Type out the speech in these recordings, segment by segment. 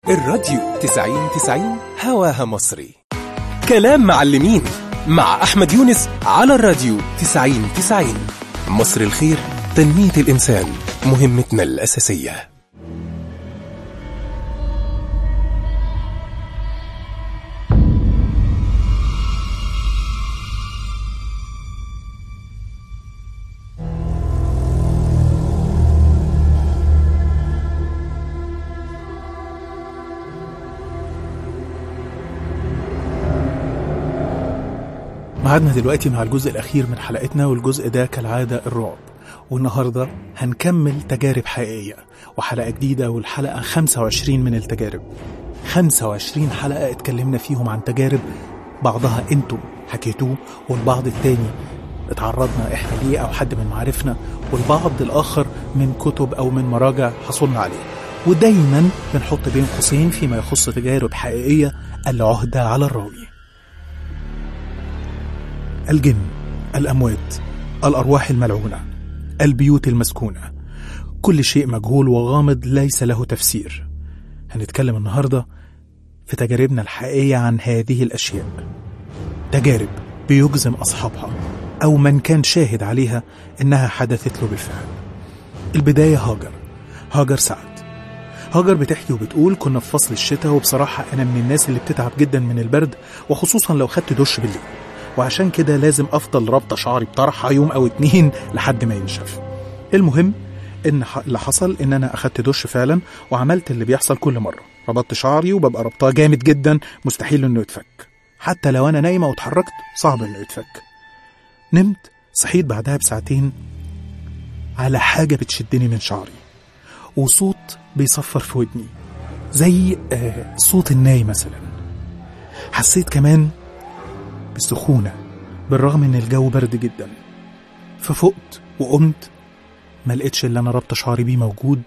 الراديو 90-90 هواها مصري. كلام معلمين مع أحمد يونس على الراديو 90-90. مصر الخير، تنمية الإنسان مهمتنا الأساسية. معادنا دلوقتي مع الجزء الأخير من حلقتنا، والجزء ده كالعادة الرعب. والنهاردة هنكمل تجارب حقيقية وحلقة جديدة، والحلقة 25 من التجارب. 25 حلقة اتكلمنا فيهم عن تجارب بعضها انتم حكيتوه، والبعض التاني اتعرضنا احنا ليه او حد من معارفنا، والبعض الآخر من كتب او من مراجع حصلنا عليه. ودايما بنحط بين قوسين فيما يخص تجارب حقيقية العهدة على الراوي. الجن، الأموات، الأرواح الملعونة، البيوت المسكونة، كل شيء مجهول وغامض ليس له تفسير. هنتكلم النهاردة في تجاربنا الحقيقية عن هذه الأشياء، تجارب بيجزم أصحابها أو من كان شاهد عليها إنها حدثت له بالفعل. البداية هاجر سعد. هاجر بتحكي وبتقول: كنا في فصل الشتاء، وبصراحة أنا من الناس اللي بتتعب جدا من البرد، وخصوصا لو خدت دش بالليل، وعشان كده لازم أفضل ربطة شعري بطرحة يوم أو 2 لحد ما ينشف. المهم إن اللي حصل إن أنا أخدت دش فعلا، وعملت اللي بيحصل كل مرة، ربطت شعري وببقى ربطها جامد جدا، مستحيل إنه يتفك. حتى لو أنا نايمة واتحركت صعب إنه يتفك. نمت، صحيت بعدها بساعتين على حاجة بتشدني من شعري، وصوت بيصفر في ودني زي صوت الناي مثلا. حسيت كمان بالسخونة بالرغم ان الجو برد جدا. ففقت وقمت، ما لقيتش اللي انا ربط شعري بيه موجود.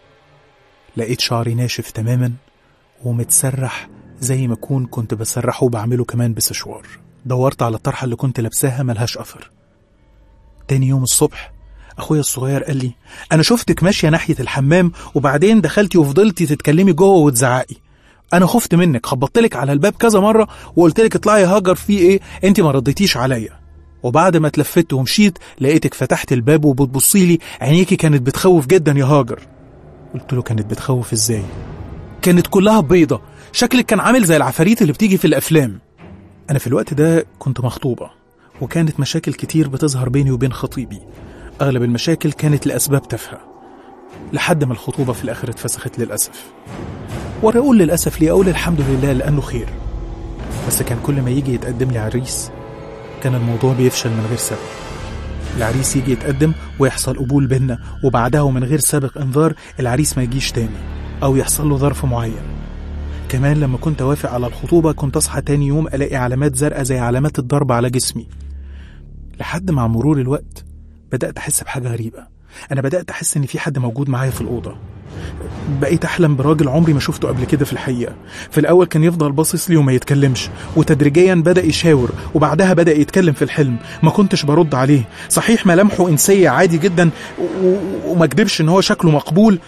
لقيت شعري ناشف تماما ومتسرح زي ما كنت بسرحه وبعمله كمان بسشوار. دورت على الطرحة اللي كنت لابساها، ملهاش اثر. تاني يوم الصبح اخويا الصغير قال لي: انا شفتك ماشية ناحية الحمام، وبعدين دخلتي وفضلتي تتكلمي جوه وتزعقي. انا خفت منك، خبطتلك على الباب كذا مرة وقلتلك اطلعي يا هاجر، في ايه؟ انت ما رديتيش عليا. وبعد ما اتلفت ومشيت لقيتك فتحت الباب وبتبصيلي، عينيكي كانت بتخوف جدا يا هاجر. قلت له: كانت بتخوف ازاي؟ كانت كلها بيضة، شكلك كان عامل زي العفاريت اللي بتيجي في الافلام. انا في الوقت ده كنت مخطوبة، وكانت مشاكل كتير بتظهر بيني وبين خطيبي. اغلب المشاكل كانت لاسباب تافهة، لحد ما الخطوبة في الاخر اتفسخت للأسف. وأنا أقول للأسف ليه؟ أقول الحمد لله لأنه خير. بس كان كل ما يجي يتقدم لي عريس كان الموضوع بيفشل من غير سبب. العريس يجي يتقدم ويحصل قبول بينا، وبعدها ومن غير سابق انذار العريس ما يجيش تاني أو يحصل له ظرف معين. كمان لما كنت أوافق على الخطوبة كنت أصحى تاني يوم ألاقي علامات زرقاء زي علامات الضرب على جسمي. لحد مع مرور الوقت بدأت أحس بحاجة غريبة. أنا بدأت أحس إن في حد موجود معايا في الأوضة. بقيت أحلم براجل عمري ما شفته قبل كده في الحقيقة. في الأول كان يفضل باصص لي وما يتكلمش، وتدريجيا بدأ يشاور، وبعدها بدأ يتكلم في الحلم. ما كنتش برد عليه، صحيح ملامحه إنسية عادي جدا وما كدبش إن هو شكله مقبول،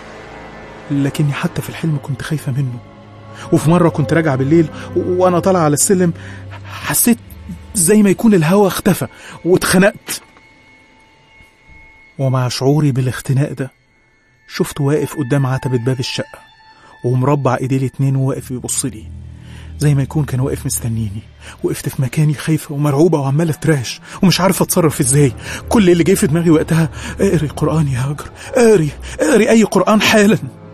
لكني حتى في الحلم كنت خايفة منه. وفي مرة كنت راجع بالليل وأنا طالع على السلم، حسيت زي ما يكون الهوا اختفى واتخنقت. ومع شعوري بالاختناق ده شفته واقف قدام عتبة باب الشقة ومربع ايديه الاتنين وواقف بيبصلي زي ما يكون كان واقف مستنيني. وقفت في مكاني خايفة ومرعوبة وعمالة اتراش ومش عارفة اتصرف ازاي. كل اللي جاي في دماغي وقتها: اقري القرآن يا هاجر، اقري اي قرآن حالا.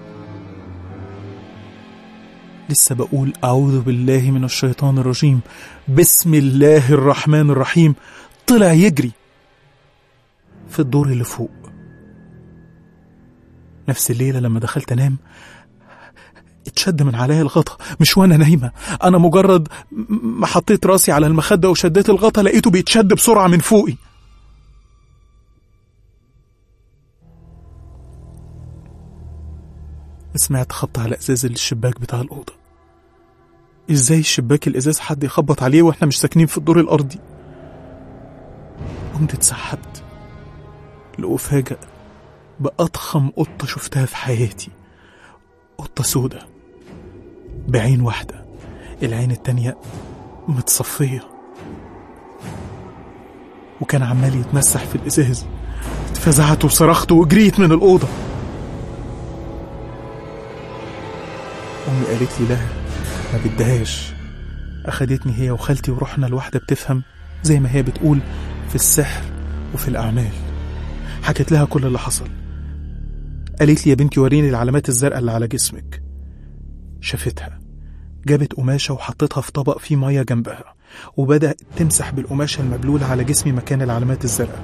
لسه بقول أعوذ بالله من الشيطان الرجيم، بسم الله الرحمن الرحيم، طلع يجري في الدور اللي فوق. نفس الليلة لما دخلت أنام اتشد من عليا الغطا، مش وانا نايمة، أنا مجرد ما حطيت راسي على المخدة وشديت الغطا لقيته بيتشد بسرعة من فوقي. سمعت خبط على إزاز الشباك بتاع الأوضة. إزاي الشباك الإزاز حد يخبط عليه وإحنا مش ساكنين في الدور الأرضي؟ قمت اتسحبت لأفاجأ بأضخم قطة شفتها في حياتي. قطة سودة بعين واحدة، العين التانية متصفية، وكان عمال يتمسح في الإزاز. اتفزعت وصرخت وجريت من الأوضة. أمي قالت لي لا ما بدهاش، أخدتني هي وخالتي ورحنا لواحدة بتفهم زي ما هي بتقول في السحر وفي الأعمال. حكت لها كل اللي حصل. قالت لي يا بنتي وريني العلامات الزرقاء اللي على جسمك. شافتها، جابت قماشة وحطتها في طبق فيه مية جنبها، وبدأت تمسح بالقماشة المبلولة على جسمي مكان العلامات الزرقاء.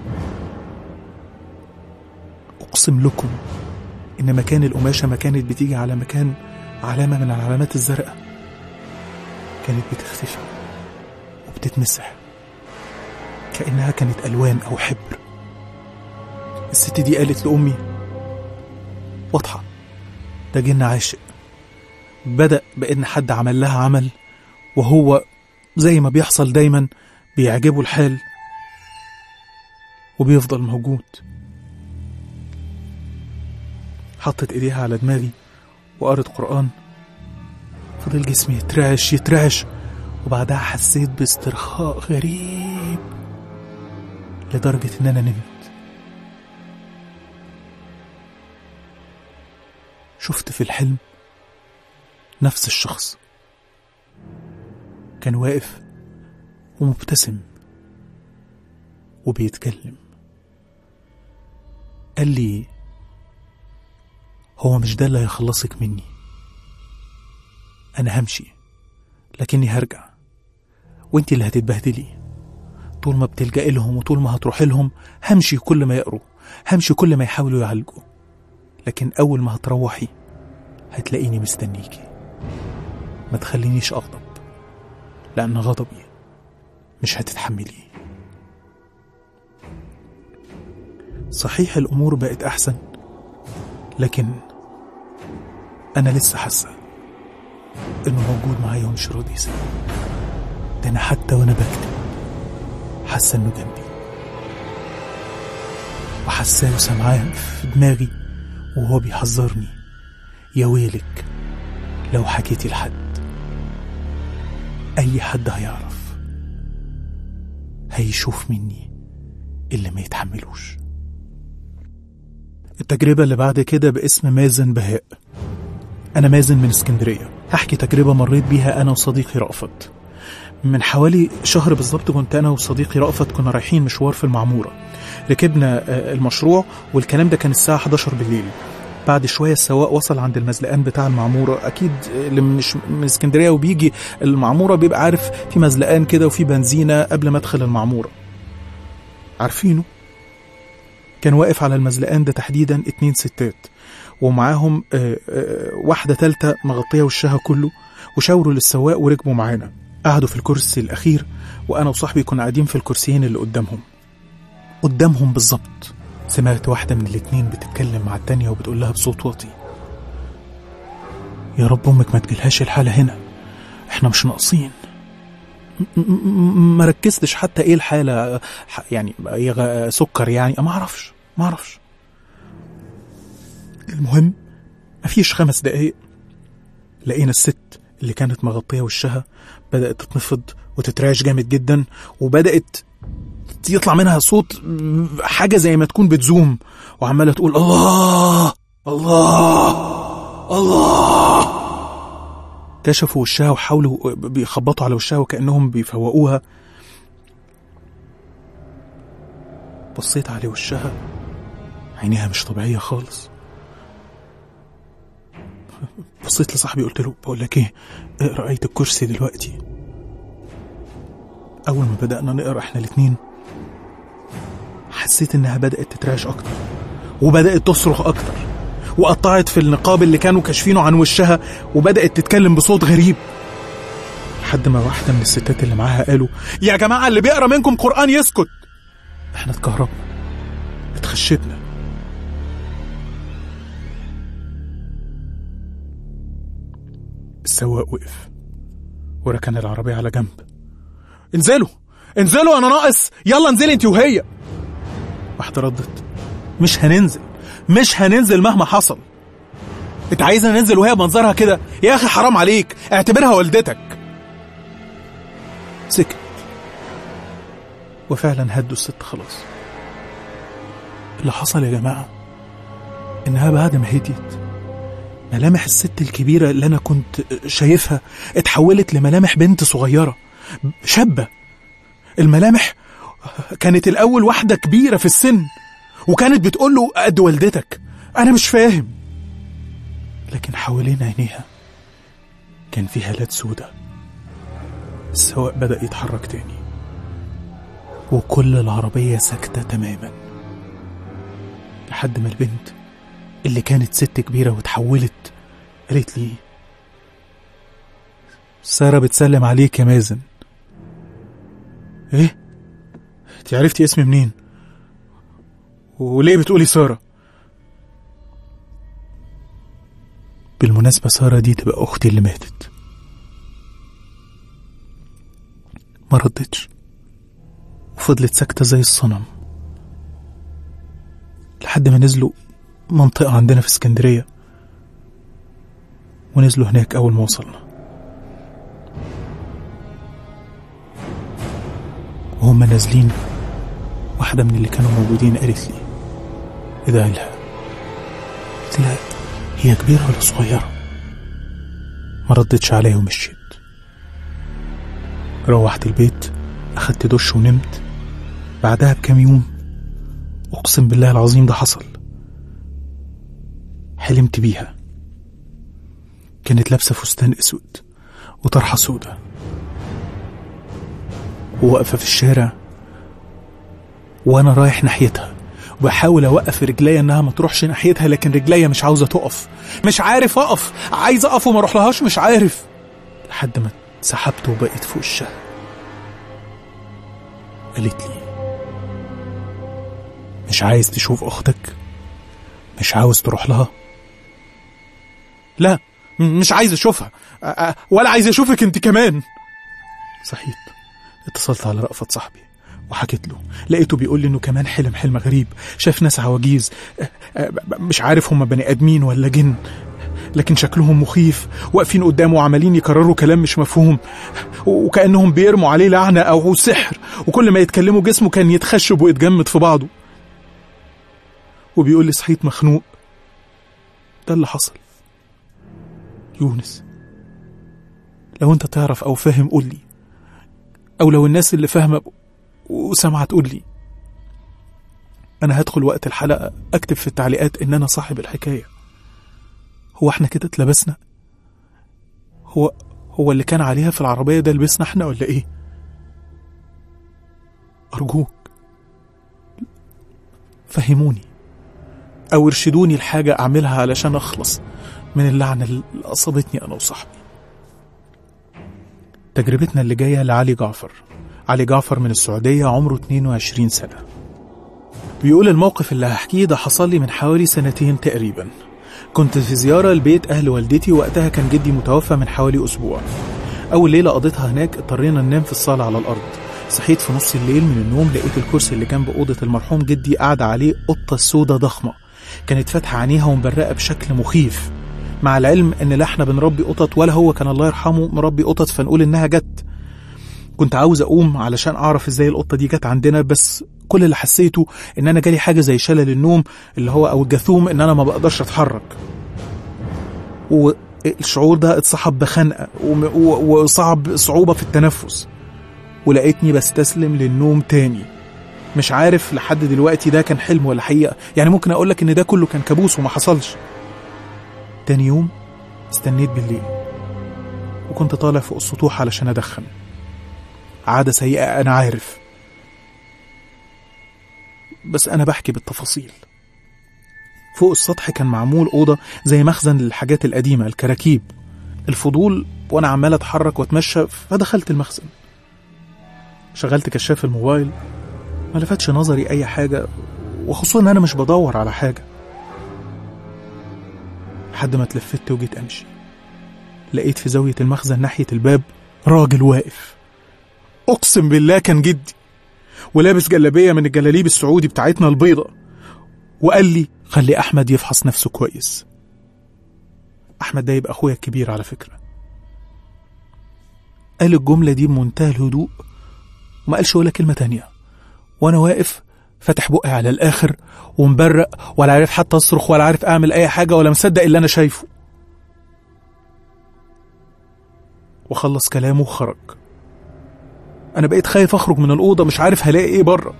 أقسم لكم إن مكان القماشة ما كانت بتيجي على مكان علامة من العلامات الزرقاء، كانت بتختفي وبتتمسح كأنها كانت ألوان أو حبر. الست دي قالت لأمي واضحة ده جن عاشق، بدأ بأن حد عمل لها عمل، وهو زي ما بيحصل دايما بيعجبه الحال وبيفضل موجود. حطت ايديها على دماغي وقرت قرآن، فضل جسمي يترعش، وبعدها حسيت باسترخاء غريب لدرجة ان انا نمت. شفت في الحلم نفس الشخص كان واقف ومبتسم وبيتكلم. قال لي هو مش ده اللي هيخلصك مني، أنا همشي لكني هرجع، وانتي اللي هتتبهدلي. طول ما بتلجأ لهم وطول ما هتروح لهم همشي كل ما يقروا، همشي كل ما يحاولوا يعالجوا، لكن أول ما هتروحي هتلاقيني مستنيكي. ما تخلينيش أغضب، لأن غضبي مش هتتحمليه. صحيح الأمور بقت أحسن، لكن أنا لسه حاسة إنه موجود معايا ومش راضي يسيبني. ده أنا حتى وأنا بكتب حاسة إنه جنبي، وحاساه وسمعاه في دماغي وهو بيحذرني يا ويلك لو حكيتي لحد، أي حد هيعرف هيشوف مني اللي ما يتحملوش. التجربة اللي بعد كده باسم مازن بهاء. أنا مازن من اسكندرية. هحكي تجربة مريت بيها أنا وصديقي رأفت. من حوالي شهر بالظبط كنت أنا وصديقي رأفت كنا رايحين مشوار في المعمورة. ركبنا المشروع والكلام ده كان الساعة 11 بالليل. بعد شوية السواق وصل عند المزلقان بتاع المعمورة. أكيد اللي مش من اسكندرية وبيجي المعمورة بيبقى عارف في مزلقان كده وفي بنزينة قبل ما ادخل المعمورة، عارفينه. كان واقف على المزلقان ده تحديدا 2 ستات ومعاهم واحدة تالتة مغطية وشها كله، وشاوروا للسواق وركبوا معانا. قعدوا في الكرسي الأخير وأنا وصاحبي كنا قاعدين في الكرسيين اللي قدامهم بالظبط. سمعت واحدة من الاتنين بتتكلم مع التانية وبتقول لها بصوت واطي يا رب أمك ما تجيلهاش الحالة هنا، احنا مش ناقصين. ما ركزتش حتى ايه الحالة، يعني سكر يعني، ما اعرفش. المهم مفيش 5 دقايق لقينا الست اللي كانت مغطية وشها بدأت تتنفض وتترعش جامد جدا، وبدأت يطلع منها صوت حاجة زي ما تكون بتزوم وعمالة تقول الله الله الله. كشفوا وشها وحاولوا بيخبطوا على وشها وكأنهم بيفوقوها. بصيت على وشها عينيها مش طبيعية خالص. بصيت لصاحبي قلت له بقول لك ايه، اقرأ آية الكرسي دلوقتي. أول ما بدأنا نقرأ احنا الاتنين حسيت انها بدأت تترعش اكتر وبدأت تصرخ اكتر، وقطعت في النقاب اللي كانوا كاشفينه عن وشها وبدأت تتكلم بصوت غريب، لحد ما واحدة من الستات اللي معاها قالوا يا جماعة اللي بيقرأ منكم قرآن يسكت. احنا اتكهربنا، اتخشتنا. السواق وقف وركن العربية على جنب. انزلوا انا ناقص، يلا انزلي انت وهي. واحدة ردت مش هننزل مهما حصل. انت عايزة ننزل وهي بمنظرها كده؟ يا اخي حرام عليك، اعتبرها والدتك. سكت، وفعلا هدوا الست خلاص. اللي حصل يا جماعة انها بعد ما هديت ملامح الست الكبيرة اللي انا كنت شايفها اتحولت لملامح بنت صغيرة شابة. الملامح كانت الاول واحدة كبيرة في السن، وكانت بتقول له قد والدتك. انا مش فاهم، لكن حوالين عينيها كان في هالات سودة. السواق بدأ يتحرك تاني، وكل العربية ساكتة تماما، لحد ما البنت اللي كانت ست كبيرة وتحولت قالت لي: سارة بتسلم عليك يا مازن. ايه؟ انت عرفتي اسمي منين؟ وليه بتقولي سارة؟ بالمناسبة سارة دي تبقى أختي اللي ماتت. ما ردتش وفضلت ساكتة زي الصنم لحد ما نزلوا منطقة عندنا في اسكندرية، ونزلوا هناك أول ما وصلنا. وهم نازلين واحدة من اللي كانوا موجودين قالت لي: إيه ده؟ قلت لها: هي كبيرة ولا صغيرة؟ ما ردتش عليها ومشيت. روحت البيت، أخدت دش ونمت. بعدها بكام يوم أقسم بالله العظيم ده حصل، حلمت بيها. كانت لابسة فستان أسود وطرحة سودة، وواقفة في الشارع وأنا رايح ناحيتها، وبحاول أوقف رجليا إنها ما تروحش ناحيتها، لكن رجليا مش عاوزة تقف. مش عارف أقف، عايز أقف وما أروح لهاش، مش عارف، لحد ما سحبت وبقيت فوق وشها. قالت لي: مش عايز تشوف أختك؟ مش عاوز تروح لها؟ لا، مش عايز أشوفها، ولا عايز أشوفك أنت كمان. صحيت، اتصلت على رأفت صاحبي وحكيت له. لقيته بيقول لي إنه كمان حلم غريب، شاف ناس عواجيز، مش عارف هم بني آدمين ولا جن، لكن شكلهم مخيف، واقفين قدامه وعمالين يكرروا كلام مش مفهوم، وكأنهم بيرموا عليه لعنة أو سحر، وكل ما يتكلموا جسمه كان يتخشب ويتجمد في بعضه. وبيقول لي: صحيت مخنوق. ده اللي حصل. يونس، لو انت تعرف او فاهم قول لي، او لو الناس اللي فاهمة وسامعة تقول لي. انا هدخل وقت الحلقة اكتب في التعليقات ان انا صاحب الحكاية. هو احنا كده اتلبسنا؟ هو اللي كان عليها في العربية ده لبسنا احنا ولا ايه؟ ارجوك فهموني او ارشدوني لحاجة اعملها علشان اخلص من اللعنة اللي اصابتني انا وصاحبي. تجربتنا اللي جاية لعلي جعفر. علي جعفر من السعودية، عمره 22 سنة. بيقول: الموقف اللي هحكيه ده حصل لي من حوالي 2 تقريبا. كنت في زيارة لبيت أهل والدتي، وقتها كان جدي متوفى من حوالي أسبوع. أول ليلة قضيتها هناك اضطرينا ننام في الصالة على الأرض. صحيت في نص الليل من النوم، لقيت الكرسي اللي جنب أوضة المرحوم جدي قاعدة عليه قطة سودة ضخمة، كانت فاتحة عينيها ومبرقة بشكل مخيف. مع العلم ان لا احنا بنربي قطط ولا هو كان الله يرحمه مربي قطط فنقول انها جت. كنت عاوز اقوم علشان اعرف ازاي القطة دي جت عندنا، بس كل اللي حسيته ان انا جالي حاجة زي شلل النوم اللي هو او الجاثوم، ان انا ما بقدرش اتحرك. والشعور ده اتصحب بخنقة وصعب صعوبة في التنفس، ولقيتني بستسلم للنوم تاني. مش عارف لحد دلوقتي ده كان حلم ولا حقيقة، يعني ممكن اقولك ان ده كله كان كابوس وما حصلش. تاني يوم استنيت بالليل، وكنت طالع فوق السطوح علشان أدخن. عادة سيئة أنا عارف، بس أنا بحكي بالتفاصيل. فوق السطح كان معمول أوضة زي مخزن للحاجات القديمة، الكراكيب. الفضول وأنا عمال أتحرك وأتمشى، فدخلت المخزن. شغلت كشاف الموبايل، ما لفتش نظري أي حاجة، وخصوصا أن أنا مش بدور على حاجة. لحد ما اتلفت وجيت أمشي، لقيت في زاوية المخزن ناحية الباب راجل واقف. أقسم بالله كان جدي، ولابس جلابية من الجلاليب السعودي بتاعتنا البيضة، وقال لي: خلي أحمد يفحص نفسه كويس. أحمد ده يبقى أخويا الكبير على فكرة. قال الجملة دي بمنتهى الهدوء وما قالش ولا كلمة تانية، وأنا واقف فاتح بقي على الآخر ومبرق، ولا عارف حتى أصرخ ولا عارف أعمل أي حاجة ولا مصدق اللي أنا شايفه. وخلص كلامه وخرج. أنا بقيت خايف أخرج من الأوضة، مش عارف هلاقي إيه بره.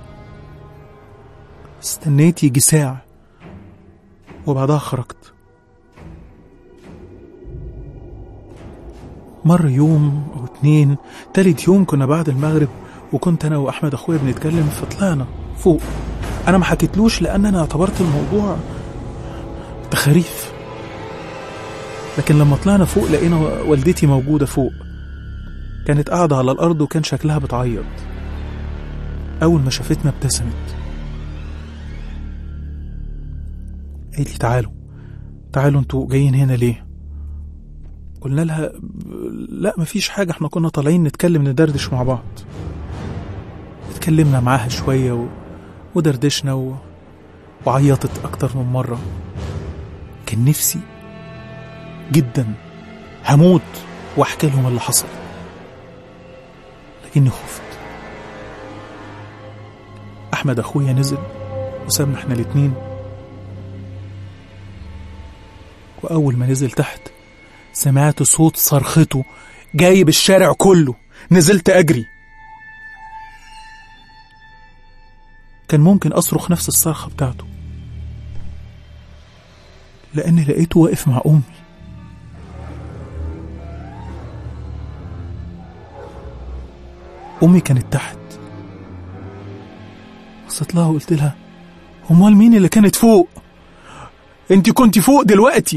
استنيت يجي ساعة وبعدها خرجت. مر يوم أو 2، تالت يوم كنا بعد المغرب وكنت أنا وأحمد أخويا بنتكلم، فطلعنا فوق. أنا ما حكيتلوش لأن أنا اعتبرت الموضوع تخاريف، لكن لما طلعنا فوق لقينا والدتي موجودة فوق، كانت قاعدة على الأرض وكان شكلها بتعيط. أول ما شافتنا ابتسمت، قالت لي تعالوا انتوا جايين هنا ليه؟ قلنا لها لا مفيش حاجة، احنا كنا طالعين نتكلم ندردش مع بعض. اتكلمنا معاها شوية ودردشنا وعيطت أكتر من مرة. كان نفسي جدا هموت واحكي لهم اللي حصل، لكني خفت. أحمد أخويا نزل وسابنا احنا الاتنين، وأول ما نزل تحت سمعت صوت صرخته جايب الشارع كله. نزلت أجري، كان ممكن أصرخ نفس الصرخة بتاعته، لأني لقيته واقف مع أمي. أمي كانت تحت. بصيت لها وقلت لها امال مين اللي كانت فوق؟ انت كنت فوق دلوقتي.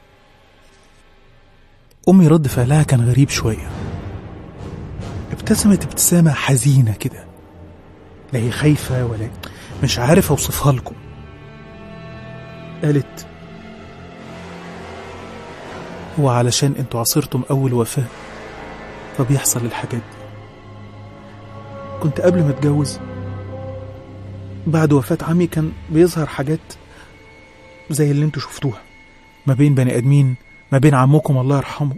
أمي رد فعلها كان غريب شوية، ابتسمت ابتسامة حزينة كده، لا هي خايفة ولا مش عارف أوصفها لكم. قالت هو علشان انتوا عصرتم أول وفاة فبيحصل الحاجات دي. كنت قبل ما اتجوز بعد وفاة عمي كان بيظهر حاجات زي اللي انتوا شفتوها ما بين بني آدمين، ما بين عمكم الله يرحمه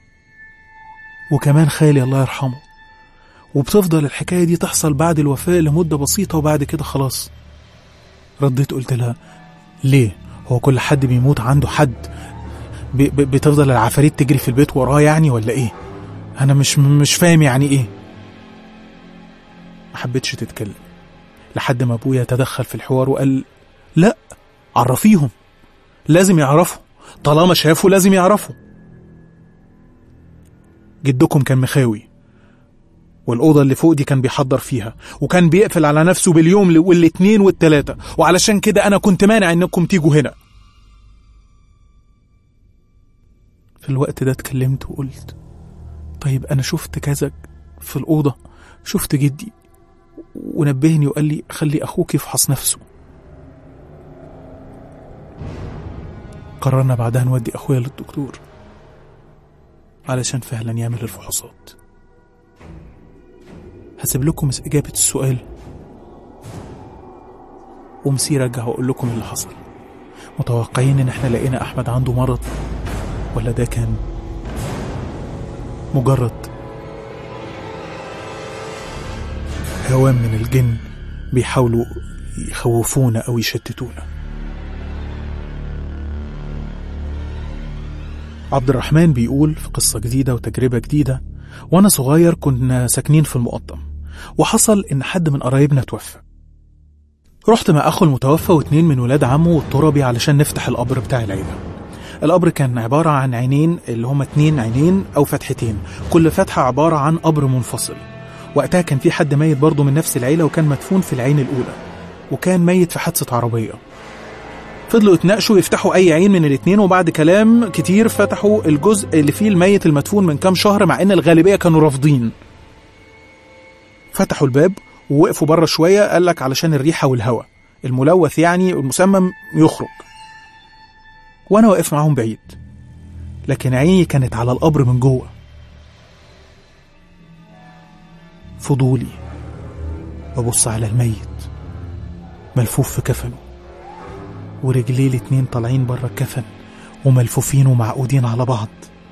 وكمان خالي الله يرحمه، وبتفضل الحكاية دي تحصل بعد الوفاة لمدة بسيطة وبعد كده خلاص. رديت قلت لها ليه؟ هو كل حد بيموت عنده حد بتفضل العفاريت تجري في البيت وراه يعني ولا ايه؟ انا مش فاهم يعني ايه. ما حبيتش تتكلم لحد ما ابويا تدخل في الحوار وقال لا عرفيهم، لازم يعرفوا، طالما شافوا لازم يعرفوا. جدكم كان مخاوي والأوضة اللي فوق دي كان بيحضر فيها وكان بيقفل على نفسه باليوم والاثنين والثلاثة، وعلشان كده أنا كنت مانع إنكم تيجوا هنا. في الوقت ده اتكلمت وقلت طيب أنا شفت كذا في الأوضة، شفت جدي ونبهني وقال لي خلي أخوك يفحص نفسه. قررنا بعدها نودي أخويا للدكتور علشان فعلا يعمل الفحوصات. هسيب لكم إجابة السؤال ومسير أرجع وأقول لكم اللي حصل. متوقعين إن احنا لقينا أحمد عنده مرض ولا ده كان مجرد هوام من الجن بيحاولوا يخوفونا أو يشتتونا؟ عبد الرحمن بيقول في قصة جديدة وتجربة جديدة: وأنا صغير كنا ساكنين في المقطم، وحصل إن حد من قرايبنا توفى. رحت مع أخو المتوفى و2 من ولاد عمه والتربي علشان نفتح القبر بتاع العيلة. القبر كان عبارة عن عينين اللي هما 2 عينين أو فتحتين، كل فتحة عبارة عن قبر منفصل. وقتها كان في حد ميت برضه من نفس العيلة وكان مدفون في العين الأولى، وكان ميت في حادثة عربية. فضلوا يتناقشوا يفتحوا أي عين من الاتنين، وبعد كلام كتير فتحوا الجزء اللي فيه الميت المدفون من كام شهر، مع إن الغالبية كانوا رافضين. فتحوا الباب ووقفوا بره شوية، قالك علشان الريحة والهواء الملوث يعني المسمم يخرج. وأنا واقف معهم بعيد، لكن عيني كانت على القبر من جوه. فضولي ببص على الميت ملفوف في كفنه، ورجليه الاتنين طالعين بره الكفن، وملفوفين ومعقودين على بعض.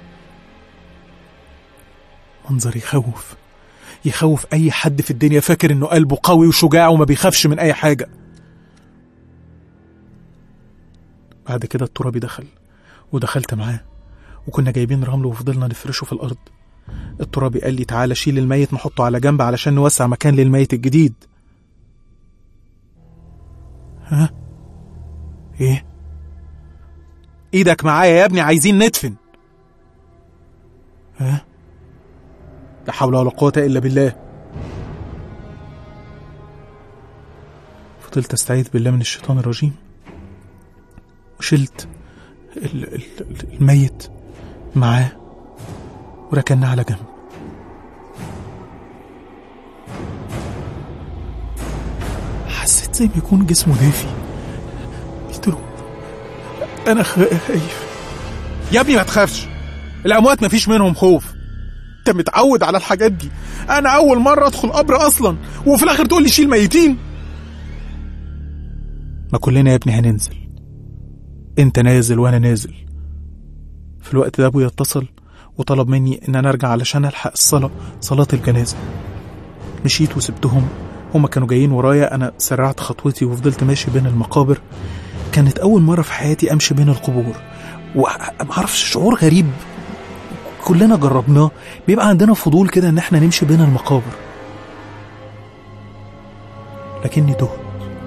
منظر يخوف أي حد في الدنيا فاكر إنه قلبه قوي وشجاع وما بيخافش من أي حاجة. بعد كده الترابي دخل ودخلت معاه، وكنا جايبين رمل وفضلنا نفرشه في الأرض. الترابي قال لي تعالى شيل الميت نحطه على جنب علشان نوسع مكان للميت الجديد. ها؟ ايه؟ ايدك معايا يا ابني، عايزين ندفن. ها؟ لا حول ولا قوة إلا بالله. فضلت استعيذ بالله من الشيطان الرجيم، وشلت الميت معاه وركناه على جنب. حسيت زي ما يكون جسمه دافي. قلت له انا خايف. يا ابني ما تخافش، الاموات ما فيش منهم خوف، انت متعود على الحاجات دي. انا اول مرة ادخل قبر اصلا وفي الاخر تقول لي شيل ميتين. ما كلنا يا ابني هننزل، انت نازل وانا نازل. في الوقت ده ابويا اتصل وطلب مني ان انا ارجع علشان الحق صلاة الجنازة. مشيت وسبتهم، هما كانوا جايين ورايا. انا سرعت خطوتي وفضلت ماشي بين المقابر. كانت اول مرة في حياتي امشي بين القبور، ومعرفش شعور غريب كلنا جربناه، بيبقى عندنا فضول كده ان احنا نمشي بين المقابر. لكني تهت.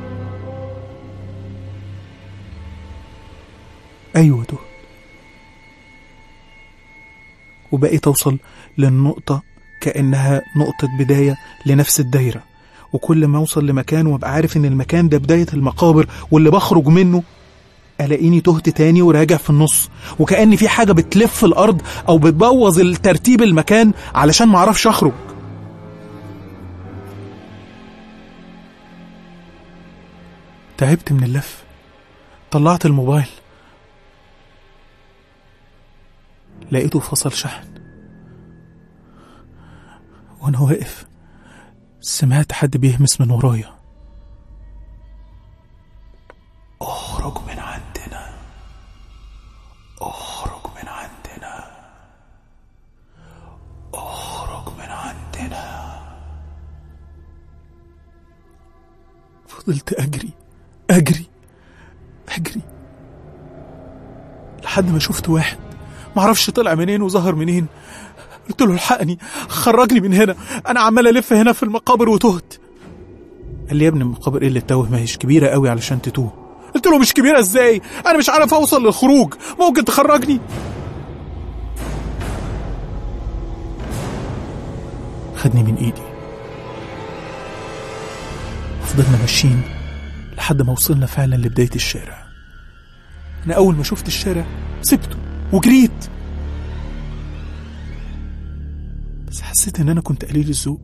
ايوه تهت، وبقيت اوصل للنقطة كأنها نقطة بداية لنفس الدايرة، وكل ما اوصل لمكان وابقى عارف ان المكان ده بداية المقابر واللي بخرج منه، الاقيني تهت تاني وراجع في النص، وكأن في حاجة بتلف الارض او بتبوظ الترتيب المكان علشان معرفش اخرج. تعبت من اللف، طلعت الموبايل لقيته فصل شحن. وانا واقف سمعت حد بيهمس من ورايا: اخرج من عندنا، اخرج من عندنا، اخرج من عندنا. فضلت اجري لحد ما شفت واحد معرفش طلع منين وظهر منين. قلت له الحقني، خرجني من هنا، انا عمال الف هنا في المقابر وتهت. قال لي يا ابني المقابر ايه اللي تتوه، ما هيش كبيره قوي علشان تتوه. قلت له مش كبيره ازاي، انا مش عارف اوصل للخروج، ممكن تخرجني؟ خدني من ايدي، فضلنا ماشيين لحد ما وصلنا فعلا لبدايه الشارع. انا اول ما شفت الشارع سبته وجريت، بس حسيت ان انا كنت قليل الذوق.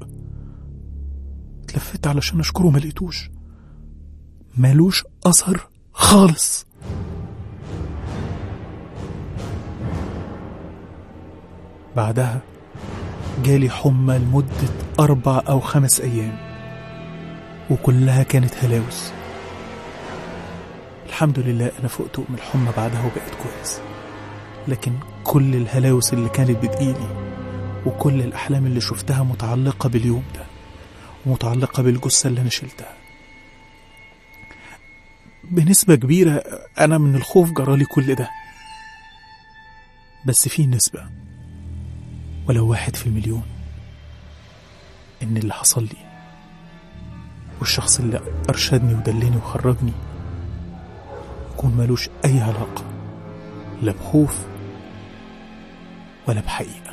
اتلفت علشان اشكره، ما لقيتوش، مالوش اثر خالص. بعدها جالي حمى لمدة 4 أو 5 أيام، وكلها كانت هلاوس. الحمد لله أنا فقت من الحمى بعدها وبقيت كويس، لكن كل الهلاوس اللي كانت بتجيلي وكل الأحلام اللي شفتها متعلقة باليوم ده، ومتعلقة بالجثة اللي أنا شلتها. بنسبة كبيرة أنا من الخوف جرالي كل ده، بس في نسبة ولو 1 في المليون إن اللي حصل لي والشخص اللي أرشدني ودلني وخرجني يكون مالوش أي علاقة لا بخوف ولا بحقيقة.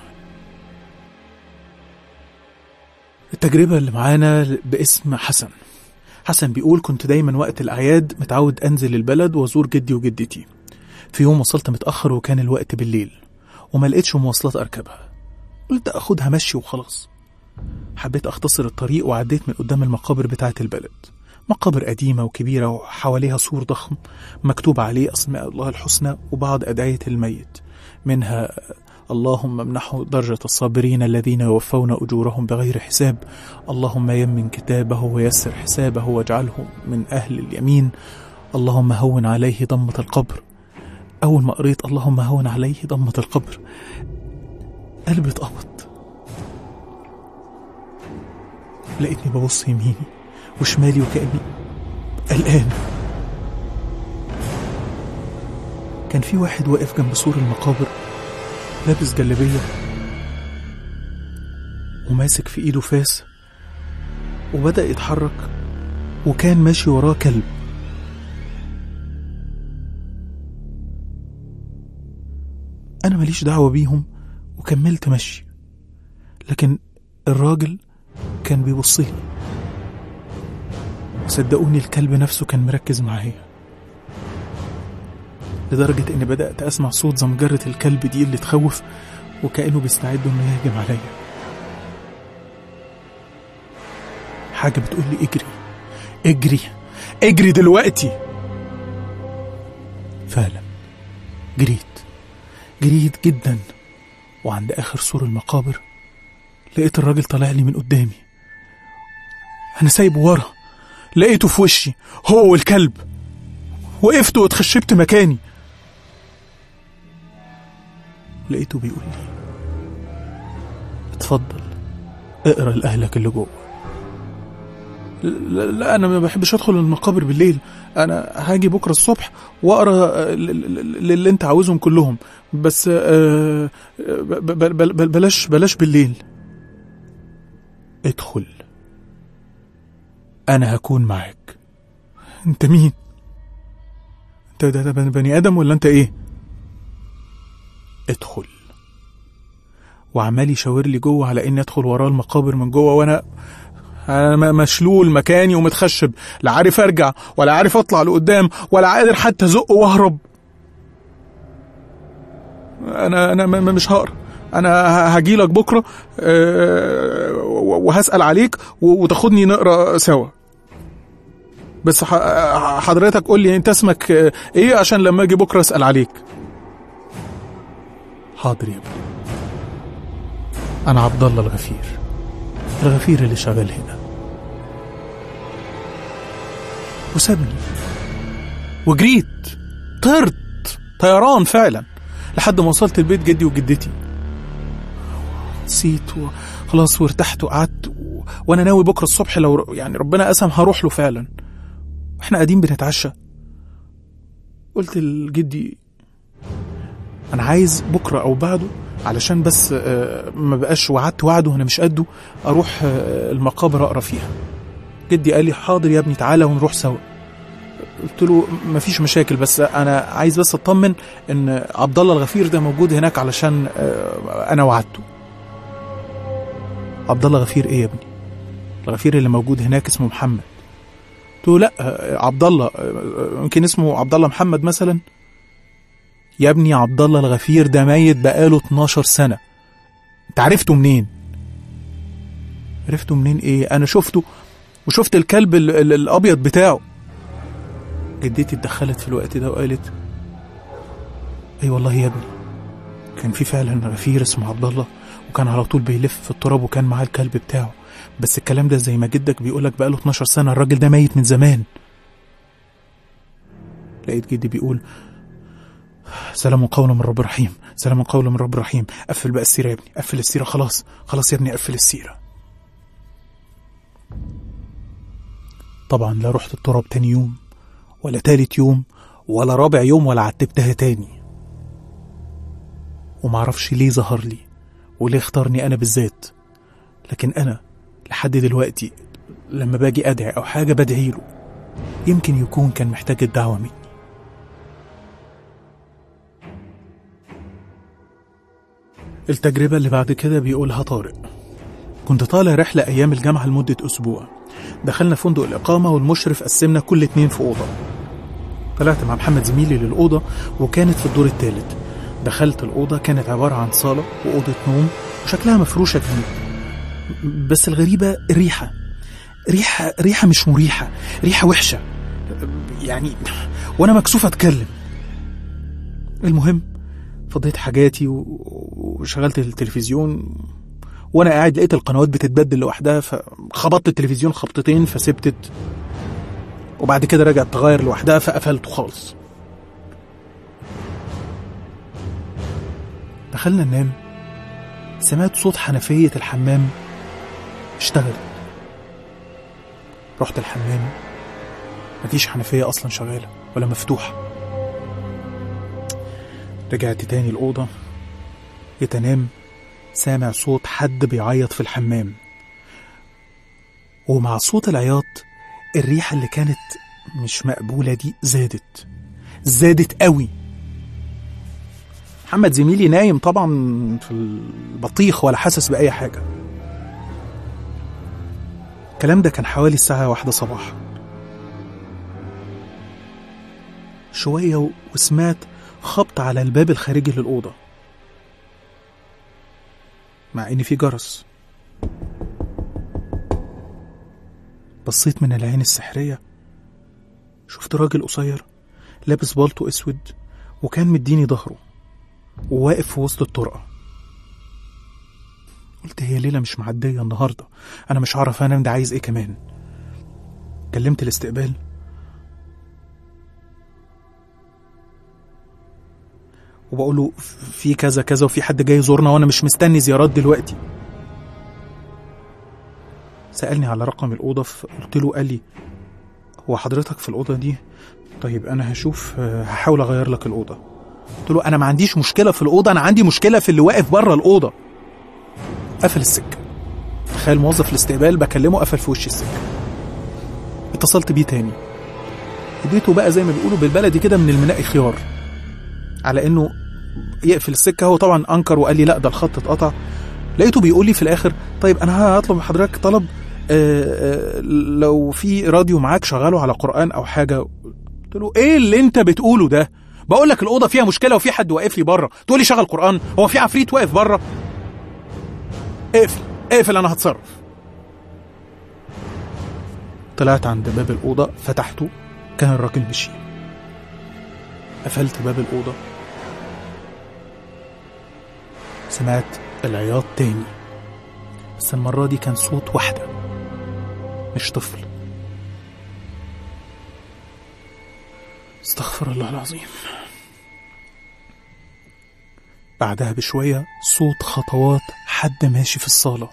التجربة اللي معانا باسم حسن بيقول: كنت دايما وقت الأعياد متعود أنزل البلد وأزور جدي وجدتي. في يوم وصلت متأخر وكان الوقت بالليل وما لقيتش مواصلات أركبها، قلت أخدها مشي وخلاص. حبيت أختصر الطريق وعديت من قدام المقابر بتاعة البلد، مقابر قديمة وكبيرة وحواليها سور ضخم مكتوب عليه أسماء الله الحسنى وبعض أدعية الميت، منها اللهم امنحه درجة الصابرين الذين يوفون أجورهم بغير حساب، اللهم يمن كتابه ويسر حسابه واجعله من أهل اليمين، اللهم هون عليه ضمة القبر. أول ما قريت اللهم هون عليه ضمة القبر قلبي اتقبض. لقيتني ببص يميني وشمالي وكأني قلقان. كان في واحد واقف جنب سور المقابر لابس جلابية وماسك في ايده فاس وبدأ يتحرك، وكان ماشي وراه كلب. أنا ماليش دعوة بيهم وكملت مشي، لكن الراجل كان بيبصلي. صدقوني الكلب نفسه كان مركز معايا، لدرجة إني بدأت أسمع صوت زمجرة الكلب دي اللي تخوف، وكأنه بيستعد إنه يهجم عليا. حاجة بتقول لي اجري اجري اجري دلوقتي. فعلا جريت جدا، وعند آخر سور المقابر لقيت الراجل طالع لي من قدامي. أنا سايبه ورا، لقيته في وشي هو والكلب. وقفت واتخشبت مكاني، لقيته بيقول لي اتفضل اقرأ لأهلك اللي جوه. لا أنا ما بحبش أدخل المقابر بالليل، أنا هاجي بكرة الصبح وأقرأ للي أنت عاوزهم كلهم، بس بلاش بالليل. ادخل، أنا هكون معاك. أنت مين؟ أنت ده بني آدم ولا أنت إيه؟ ادخل. وعمال يشاور لي جوه على إني أدخل وراه المقابر من جوه، وأنا مشلول مكاني ومتخشب، لا عارف أرجع ولا عارف أطلع لقدام ولا قادر حتى أزق وأهرب. أنا مش هقرأ، أنا هجيلك بكرة وهسأل عليك وتاخدني نقرأ سوا، بس حضرتك قول لي أنت اسمك إيه عشان لما أجي بكرة أسأل عليك. حاضر يا ابني، أنا عبد الله الغفير اللي شغال هنا. وسابني وجريت، طرت طيران فعلا لحد ما وصلت البيت جدي وجدتي. نسيت وخلاص وارتحت وقعدت وانا ناوي بكره الصبح لو يعني ربنا قسم هروح له فعلا. احنا قاعدين بنتعشى، قلت لجدي انا عايز بكره او بعده علشان بس ما بقاش وعدت وعده وانا مش قده، اروح المقابر اقرا فيها. جدي قال لي حاضر يا ابني تعالى ونروح سوا. قلت له مفيش مشاكل، بس انا عايز بس اطمن ان عبد الله الغفير ده موجود هناك علشان انا وعدته. عبد الله غفير ايه يا ابني؟ الغفير اللي موجود هناك اسمه محمد. قلت له لا عبد الله، يمكن اسمه عبد الله محمد مثلا. يا ابني عبد الله الغفير ده ميت بقاله 12 سنة. انت عرفته منين؟ عرفته منين ايه؟ انا شفته وشفت الكلب الابيض بتاعه. جدتي اتدخلت في الوقت ده وقالت اي والله يا ابني، كان في فعلا غفير اسمه عبد الله، وكان على طول بيلف في التراب وكان معاه الكلب بتاعه، بس الكلام ده زي ما جدك بيقولك بقاله 12 سنة، الراجل ده ميت من زمان. لقيت جدي بيقول سلام قولا من رب رحيم، سلام قولا من رب رحيم. قفل بقى السيرة يا ابني، قفل السيرة، خلاص يا ابني قفل السيرة. طبعا لا رحت التراب تاني يوم ولا تالت يوم ولا رابع يوم ولا عتبتها تاني، ومعرفش ليه ظهر لي وليه اختارني انا بالذات، لكن انا لحد دلوقتي لما باجي ادعي او حاجة بدعي له، يمكن يكون كان محتاج الدعوة مني. التجربة اللي بعد كده بيقولها طارق. كنت طالع رحلة أيام الجامعة لمدة أسبوع، دخلنا فندق الإقامة والمشرف قسمنا كل 2 في أوضة. طلعت مع محمد زميلي للأوضة وكانت في الدور الثالث. دخلت الأوضة كانت عبارة عن صالة وأوضة نوم وشكلها مفروشة جديد، بس الغريبة ريحة مش مريحة، ريحة وحشة يعني، وأنا مكسوف أتكلم. المهم فضيت حاجاتي وشغلت التلفزيون، وانا قاعد لقيت القنوات بتتبدل لوحدها، فخبطت التلفزيون خبطتين فسبتت، وبعد كده رجعت تغير لوحدها فقفلته خالص. دخلنا ننام، سمعت صوت حنفية الحمام اشتغلت. رحت الحمام، مفيش حنفية أصلا شغالة ولا مفتوحة. رجعت تاني الأوضة، يتنام، سامع صوت حد بيعيط في الحمام، ومع صوت العياط الريحة اللي كانت مش مقبولة دي زادت قوي. محمد زميلي نايم طبعا في البطيخ ولا حاسس بأي حاجة. الكلام ده كان حوالي الساعة 1 صباحا. شوية وسمعت خبط على الباب الخارجي للأوضة، مع إن في جرس. بصيت من العين السحرية، شفت راجل قصير لابس بالطو اسود وكان مديني ظهره وواقف في وسط الطرقة. قلت هي ليلة مش معدية النهاردة، أنا مش عارف أنام، ده عايز إيه كمان؟ كلمت الاستقبال، وبقوله في كذا كذا وفي حد جاي يزورنا وأنا مش مستني زيارات دلوقتي. سألني على رقم الأوضة، فقلت له، قال لي هو حضرتك في الأوضة دي؟ طيب أنا هشوف، هحاول أغير لك الأوضة. قلت له أنا ما عنديش مشكلة في الأوضة، أنا عندي مشكلة في اللي واقف بره الأوضة. قفل السكة. تخيل موظف الاستقبال بكلمه قفل في وش السكة. اتصلت بيه تاني، اديته بقى زي ما بيقولوا بالبلدي كده من المناقي خيار على إنه يقفل السكة. هو طبعا أنكر وقال لي لا ده الخط اتقطع. لقيته بيقول لي في الآخر طيب أنا هطلب حضرتك طلب، لو في راديو معاك شغاله على قرآن أو حاجة. قلت له إيه اللي أنت بتقوله ده؟ بقول لك الأوضة فيها مشكلة وفي حد واقف لي بره، تقول لي شغل قرآن؟ هو في عفريت واقف بره؟ اقفل أنا هتصرف. طلعت عند باب الأوضة، فتحته، كان الراجل مشي. قفلت باب الأوضة، سمعت العياط تاني، بس المرة دي كان صوت واحدة مش طفل. استغفر الله العظيم. بعدها بشوية صوت خطوات حد ماشي في الصالة.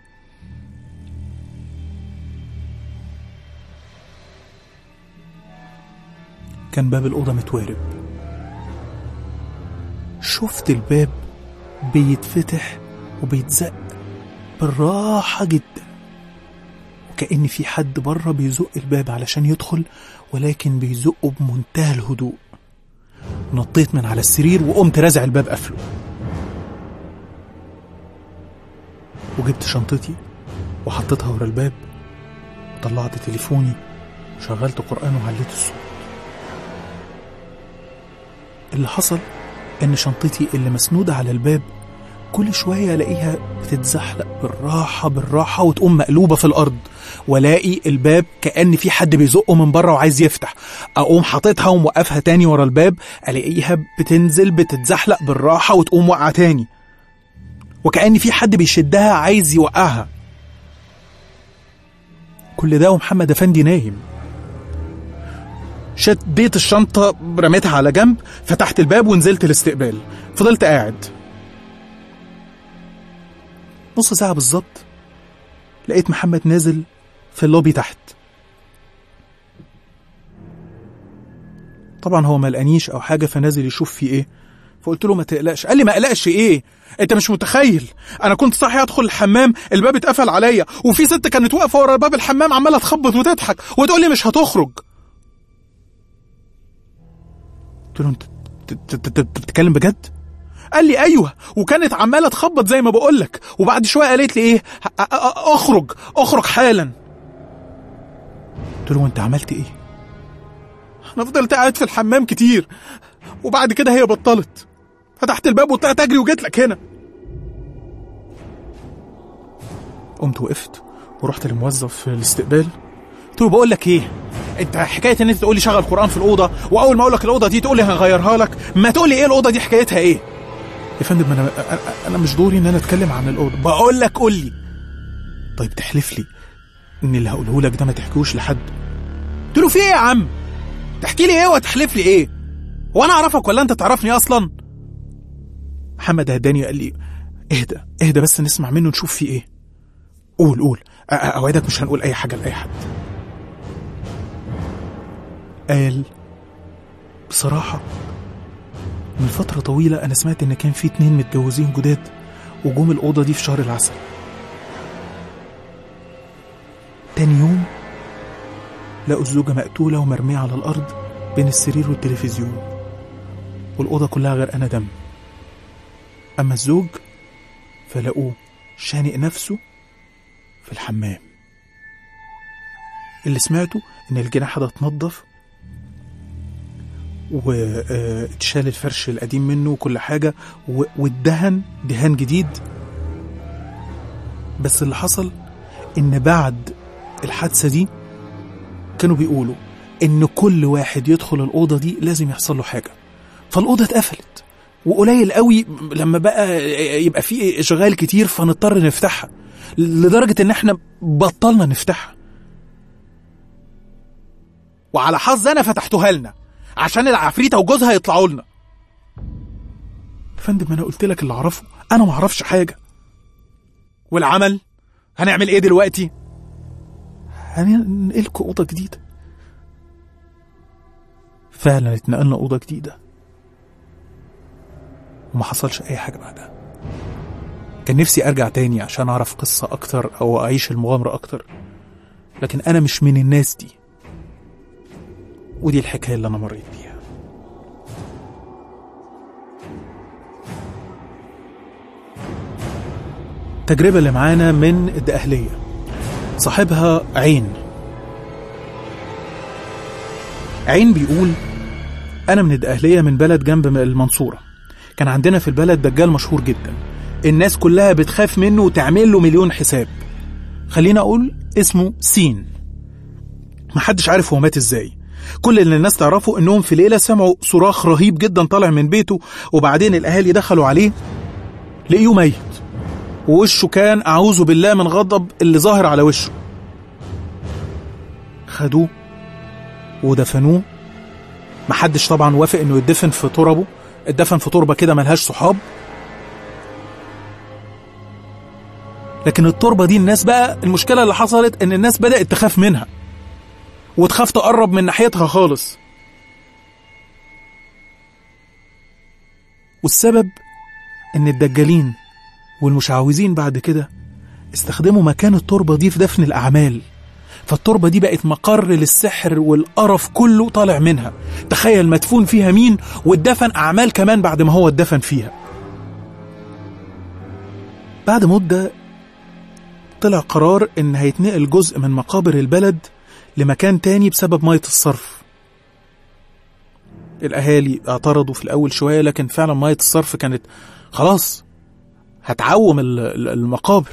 كان باب الأوضة متوارب. شفت الباب بيتفتح وبيتزق بالراحة جدا، وكأن في حد بره بيزق الباب علشان يدخل، ولكن بيزقه بمنتهى الهدوء. نطيت من على السرير وقمت رازع الباب قفله، وجبت شنطتي وحطيتها ورا الباب، وطلعت تليفوني، شغلت قرآن وعليت الصوت. اللي حصل ان شنطتي اللي مسنودة على الباب كل شوية الاقيها بتتزحلق بالراحة وتقوم مقلوبة في الارض، والاقي الباب كأن في حد بيزقه من بره وعايز يفتح. اقوم حاططها وموقفها تاني ورا الباب، الاقيها بتنزل بتتزحلق بالراحة وتقوم وقع تاني، وكأن في حد بيشدها عايز يوقعها. كل ده ومحمد افندي نايم. شديت الشنطة، رميتها على جنب، فتحت الباب ونزلت الاستقبال. فضلت قاعد نص ساعة بالظبط، لقيت محمد نازل في اللوبي تحت. طبعا هو ما لقانيش او حاجة، فنازل يشوف في ايه. فقلت له ما تقلقش. قال لي ما قلقش ايه؟ انت مش متخيل، انا كنت صاحي ادخل الحمام، الباب اتقفل عليا، وفي ست كانت واقفة ورا باب الحمام عمالة تخبط وتضحك وتقول لي مش هتخرج. قلت له انت بتتكلم بجد؟ قال لي ايوه، وكانت عماله تخبط زي ما بقولك، وبعد شويه قالت لي ايه، اخرج حالا. قلت له انت عملت ايه؟ انا فضلت قاعد في الحمام كتير، وبعد كده هي بطلت. فتحت الباب وطلعت اجري وجيت لك هنا. قمت وقفت ورحت للموظف في الاستقبال، قلت له بقول لك ايه، انت حكايه ان انت تقول لي شغل قرآن في الاوضه، واول ما اقول لك الاوضه دي تقول لي هغيرها لك، ما تقول لي ايه الاوضه دي حكايتها ايه؟ يا فندم انا مش دوري ان انا اتكلم عن الاوضه. بقول لك قول لي. طيب تحلف لي ان اللي هقوله لك ده ما تحكيهوش لحد؟ قلت له في ايه يا عم؟ تحكي لي ايه وتحلف لي ايه؟ وانا اعرفك ولا انت تعرفني اصلا؟ محمد هداني قال لي اهدى بس نسمع منه نشوف فيه ايه. قول اوعدك مش هنقول اي حاجة لأي حد. قال بصراحة من فترة طويلة أنا سمعت إن كان في 2 متجوزين جداد وجوم الأوضة دي في شهر العسل. تاني يوم لقوا الزوجة مقتولة ومرمية على الأرض بين السرير والتلفزيون، والأوضة كلها غرقانة دم. أما الزوج فلقوه شانق نفسه في الحمام. اللي سمعته إن الجناح ده اتنضف واتشال الفرش القديم منه وكل حاجة وادهن دهان جديد. بس اللي حصل إن بعد الحادثة دي كانوا بيقولوا إن كل واحد يدخل الأوضة دي لازم يحصل له حاجة، فالأوضة اتقفلت، وقليل قوي لما بقى يبقى فيه إشغال كتير فنضطر نفتحها، لدرجة إن احنا بطلنا نفتحها. وعلى حظ أنا فتحتها لنا عشان العفريتة وجوزها يطلعوا لنا. فندم أنا قلت لك اللي أعرفه، أنا ما أعرفش حاجة. والعمل هنعمل إيه دلوقتي؟ هننقلكوا أوضة جديدة. فعلا اتنقلنا أوضة جديدة وما حصلش أي حاجة بعدها. كان نفسي أرجع تاني عشان أعرف قصة أكتر أو أعيش المغامرة أكتر، لكن أنا مش من الناس دي، ودي الحكاية اللي أنا مريت بيها. التجربة اللي معانا من الدقهلية، صاحبها عين بيقول أنا من الدقهلية، من بلد جنب المنصورة. كان عندنا في البلد دجال مشهور جدا، الناس كلها بتخاف منه وتعمل له مليون حساب. خلينا أقول اسمه سين. محدش عارف هو مات ازاي. كل اللي الناس تعرفه انهم في ليلة سمعوا صراخ رهيب جدا طالع من بيته، وبعدين الاهالي دخلوا عليه لقيوه ميت، ووشه كان اعوذ بالله من غضب اللي ظاهر على وشه. خدوه ودفنوه. محدش طبعا وافق انه يدفن في تربه، اتدفن في تربة كده ملهاش صحاب. لكن التربة دي الناس بقى، المشكلة اللي حصلت ان الناس بدأت تخاف منها وتخاف تقرب من ناحيتها خالص. والسبب ان الدجالين والمشعوذين بعد كده استخدموا مكان التربة دي في دفن الأعمال، فالتربة دي بقت مقر للسحر والقرف كله طالع منها. تخيل مدفون فيها مين واتدفن أعمال كمان بعد ما هو اتدفن فيها. بعد مدة طلع قرار ان هيتنقل جزء من مقابر البلد لمكان تاني بسبب مية الصرف. الأهالي اعترضوا في الأول شوية، لكن فعلا مية الصرف كانت خلاص هتعوم المقابر.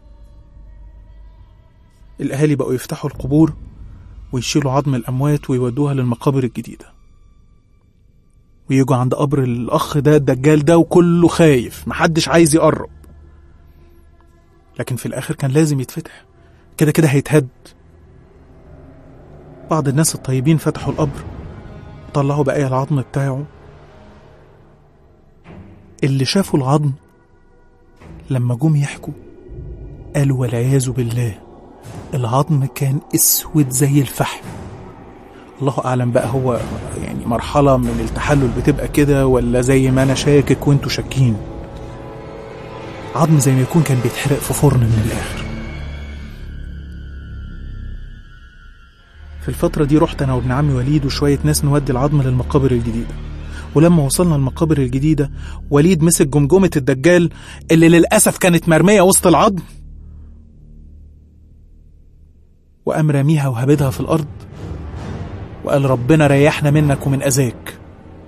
الأهالي بقوا يفتحوا القبور ويشيلوا عظم الأموات ويودوها للمقابر الجديدة، ويجوا عند قبر الأخ ده الدجال ده وكله خايف، محدش عايز يقرب. لكن في الآخر كان لازم يتفتح، كده كده هيتهد. بعض الناس الطيبين فتحوا القبر وطلعوا بقايا العظم بتاعه. اللي شافوا العظم لما جم يحكوا قالوا والعياذ بالله العظم كان اسود زي الفحم. الله أعلم بقى هو يعني مرحلة من التحلل بتبقى كده ولا زي ما أنا شاكك وانتوا شاكين. عظم زي ما يكون كان بيتحرق في فرن من الآخر. في الفترة دي رحت أنا وابن عمي وليد وشوية ناس نودي العظم للمقابر الجديدة. ولما وصلنا المقابر الجديدة وليد مسك جمجمة الدجال اللي للأسف كانت مرمية وسط العظم وقام راميها وهبدها في الأرض وقال ربنا ريحنا منك ومن أذاك.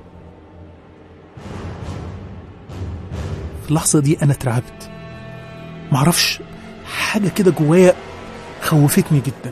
في اللحظة دي أنا اترعبت، معرفش حاجة كده جوايا خوفتني جدا.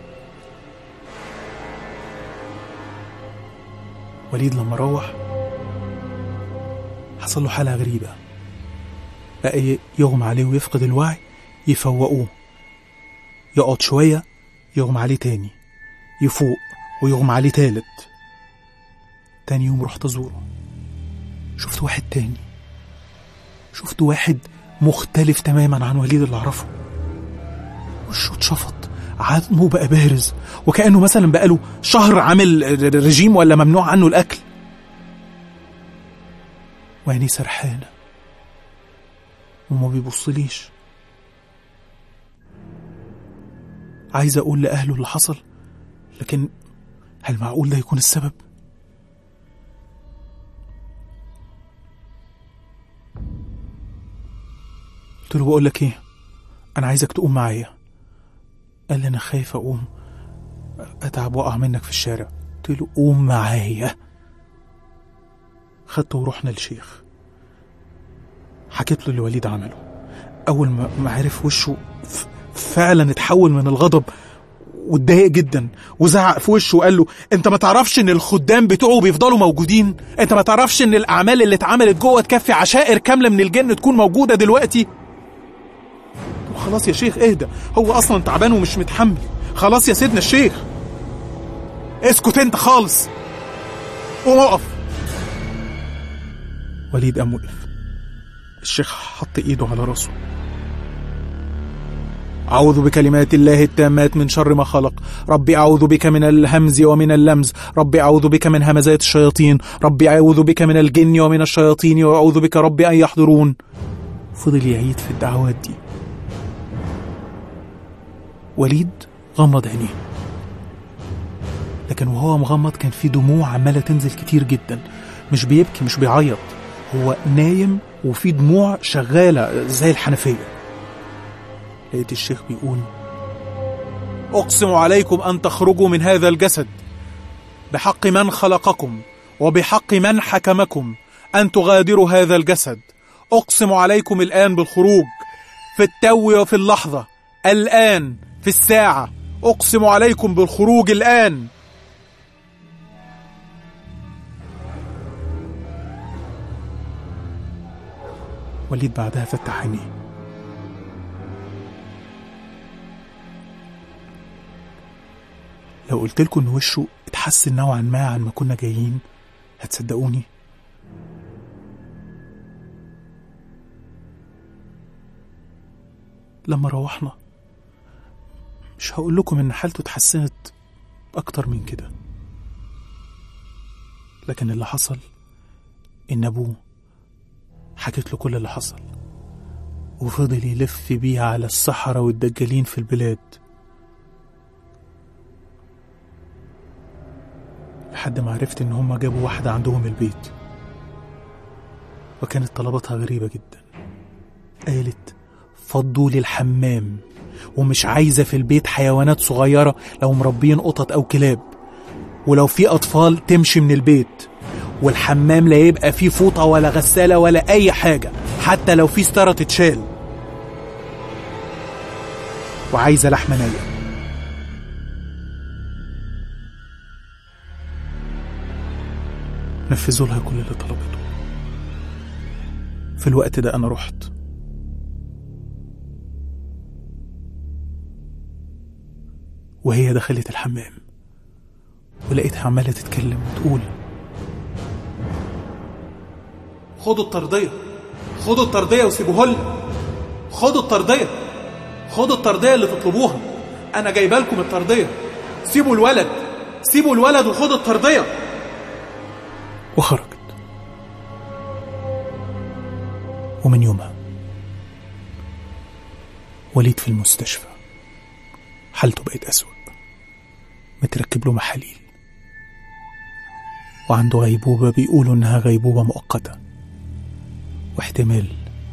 وليد لما روح حصل له حالة غريبة، بقى يغمى عليه ويفقد الوعي، يفوقوه، يقعد شوية يغمى عليه تاني، يفوق ويغمى عليه تالت. تاني يوم رحت أزوره، شفت واحد تاني شفت واحد مختلف تماما عن وليد اللي أعرفه. وشه اتشفط، عظمه بقى بارز، وكأنه مثلا بقاله شهر عامل رجيم ولا ممنوع عنه الأكل. وعينيه سرحانة وما بيبصليش. عايز أقول لأهله اللي حصل، لكن هل معقول ده يكون السبب؟ قلت له بقول لك ايه، انا عايزك تقوم معايا. قال لي انا خايف اقوم اتعب واقع منك في الشارع. قلت له قوم معايا. خدته ورحنا للشيخ، حكيت له اللي وليد عمله. اول ما عرف وشه فعلا اتحول من الغضب واتضايق جدا، وزعق في وشه وقال له انت ما تعرفش ان الخدام بتوعه بيفضلوا موجودين؟ انت ما تعرفش ان الاعمال اللي اتعملت جوه تكفي عشائر كامله من الجن تكون موجوده دلوقتي؟ خلاص يا شيخ اهدى، هو اصلا تعبان ومش متحمل. خلاص يا سيدنا الشيخ اسكت انت خالص، قوم اقف. وليد قام وقف. الشيخ حط ايده على راسه. أعوذ بكلمات الله التامات من شر ما خلق. ربي أعوذ بك من الهمز ومن اللمز. ربي أعوذ بك من همزات الشياطين. ربي أعوذ بك من الجن ومن الشياطين، وأعوذ بك ربي أن يحضرون. فضل يعيد في الدعوات دي. وليد غمض عينيه، لكن وهو مغمض كان في دموع عمالة تنزل كتير جدا. مش بيبكي، مش بيعيط، هو نايم وفي دموع شغالة زي الحنفية. لقيت الشيخ بيقول أقسم عليكم أن تخرجوا من هذا الجسد بحق من خلقكم وبحق من حكمكم أن تغادروا هذا الجسد. أقسم عليكم الآن بالخروج، في التو وفي اللحظة، الآن في الساعة. أقسم عليكم بالخروج الآن. وليد بعدها فتح عينيه. لو قلت لكم ان وشه اتحسن نوعا ما عن ما كنا جايين هتصدقوني؟ لما روحنا مش هقول لكم ان حالته اتحسنت اكتر من كده، لكن اللي حصل ان ابوه حكيت له كل اللي حصل، وفضل يلف بيه على الصحراء والدجالين في البلاد لحد ما عرفت ان هم جابوا واحدة عندهم البيت، وكانت طلباتها غريبة جدا. قالت فضوا لي الحمام، ومش عايزة في البيت حيوانات صغيرة لو مربين قطط او كلاب، ولو في اطفال تمشي من البيت، والحمام لا يبقى فيه فوطة ولا غسالة ولا اي حاجة، حتى لو في ستارة تتشال، وعايزة لحمة نية. نفذوا لها كل اللي طلبته. في الوقت ده أنا رحت، وهي دخلت الحمام ولقيتها عمالة تتكلم وتقول خدوا الطردية، خدوا الطردية وسيبوها لنا، خدوا الطردية، خدوا الطردية اللي تطلبوها، أنا جايبه لكم الطردية، سيبوا الولد، سيبوا الولد وخدوا الطردية. وخرجت. ومن يومها وليد في المستشفى، حالته بقت أسوأ، متركب له محاليل، وعنده غيبوبة بيقولوا إنها غيبوبة مؤقتة، واحتمال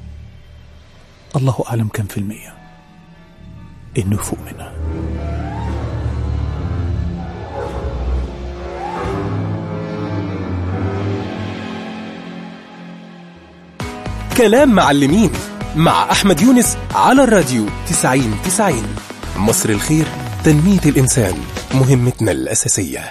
الله أعلم كم في المية إنه يفوق منها. كلام معلمين مع أحمد يونس على الراديو 90-90. مصر الخير، تنمية الإنسان مهمتنا الأساسية.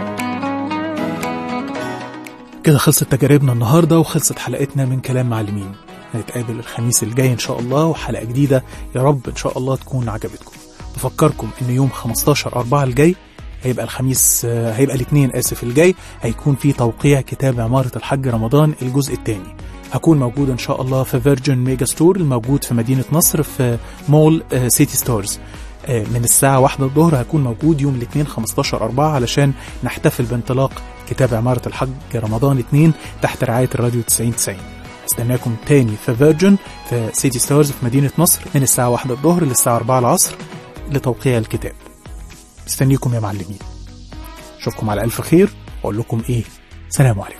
كده خلصت تجاربنا النهاردة وخلصت حلقتنا من كلام معلمين. هنتقابل الخميس الجاي إن شاء الله وحلقة جديدة يا رب إن شاء الله تكون عجبتكم. بفكركم إن يوم 15/4 الجاي هيبقى الخميس، هيبقى الاثنين الجاي، هيكون في توقيع كتاب عمارة الحج رمضان الجزء الثاني. هكون موجود إن شاء الله في فيرجن ميجا ستور الموجود في مدينة نصر في مول سيتي ستورز. من الساعة 1 الظهر هكون موجود يوم الاثنين 15/4 علشان نحتفل بانطلاق كتاب عمارة الحج رمضان 2 تحت رعاية الراديو 9090. استناكم تاني في فيرجن في سيتي ستورز في مدينة نصر من الساعة 1 الظهر للساعة 4 العصر لتوقيع الكتاب. استنيكم يا معلمين. أشوفكم على ألف خير وأقول لكم إيه، سلام عليكم.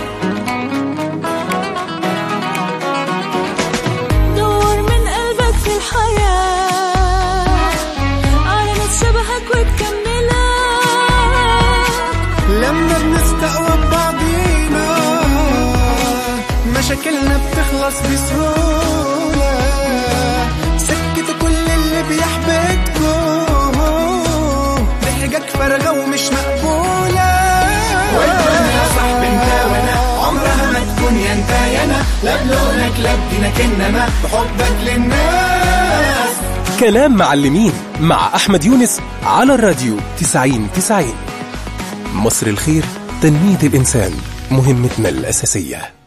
دور من قلبك في الحياة على ناس شبهك وتكملك. لما بنستقوى ببعضينا مشاكلنا بتخلص بسهولة. سكتوا كل اللي بيحبطكم، ضحكك فارغة ومش مقبولة. والدنيا صاحب انت وانا عمرها ما تكون يا انت يا انا، لا بلونك لا بدينك انما بحبك للناس. كلام معلمين مع أحمد يونس على الراديو 9090. مصر الخير، تنمية الإنسان، مهمتنا الأساسية.